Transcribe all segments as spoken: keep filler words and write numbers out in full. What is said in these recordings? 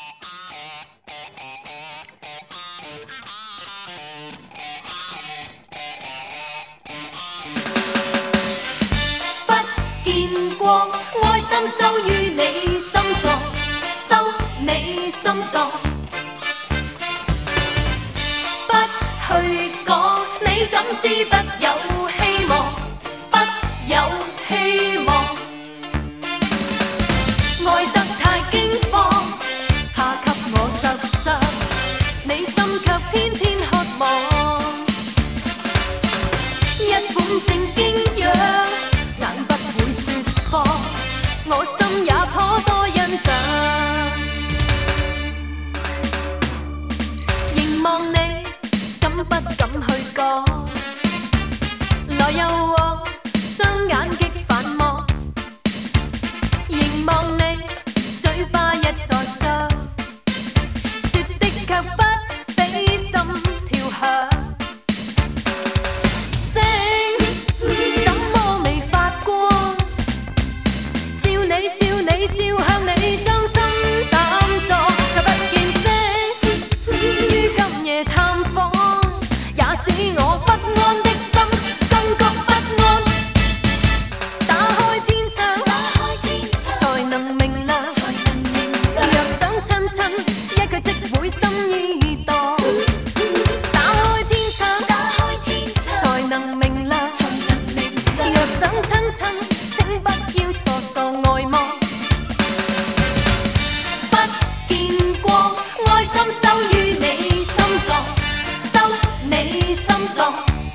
见过爱心收於你心臟，收你心臟。不去講，你怎知不有希望，不有希望。愛得太驚慌，怕給我着傷，你心卻偏偏渴望。一本正經樣。我心也頗多欣賞，凝望你怎不敢去講，來誘我雙眼極繁忙，凝望你嘴巴一再張，說的卻不比心跳響。照向你將心膽作，卻不見色。於今夜探訪，也使我不安的心更覺不安。打開天窗，才能明亮。若想親親，一句即會心意盪。打開天窗，才能明亮。若想親親，請不要傻傻呆望。收於你心臟，收你心臟。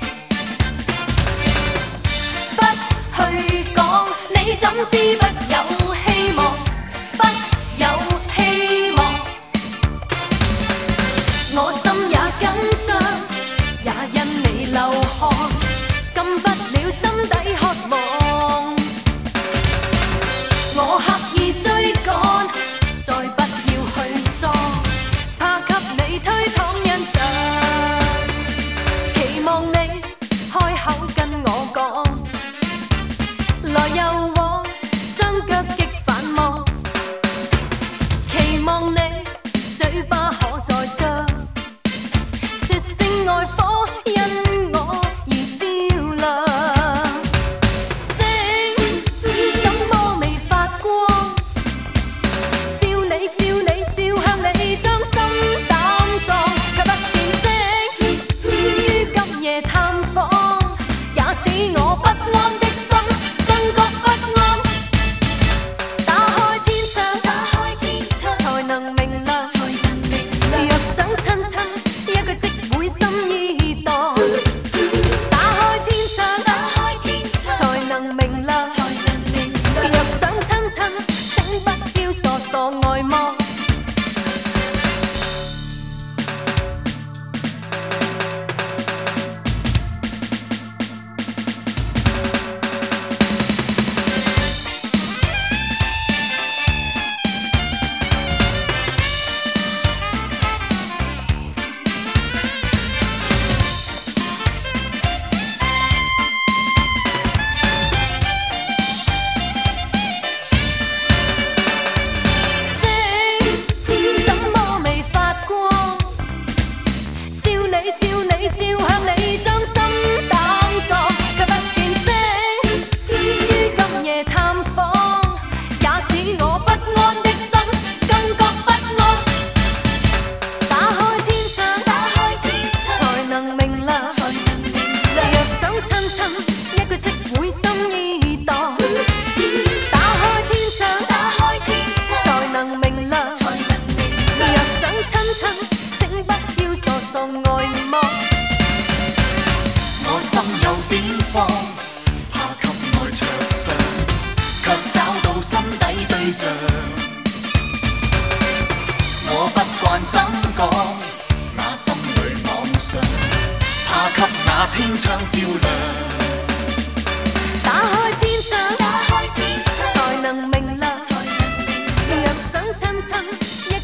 不去講，你怎知不有希望，不有希望。我心也緊張，也因你流汗，禁不了心底渴望。我刻意追趕，再不要去裝。你推搪欣賞，期望你開口跟我講，來誘我雙腳極繁忙，期望你嘴巴可再張，說聲愛火因我而照亮。星怎麼未發光？照你照你照向你將心打。卻不見色，於今夜探訪，也使我不安的心更覺不安。打開天窗，才能明亮。若想親親，一句即會心意盪。打開天窗，才能明亮。若想親親，請不要傻傻呆望。我不慣怎講，那心裏妄想，怕給那天窗照亮。打開天窗，才能明亮。若想親親。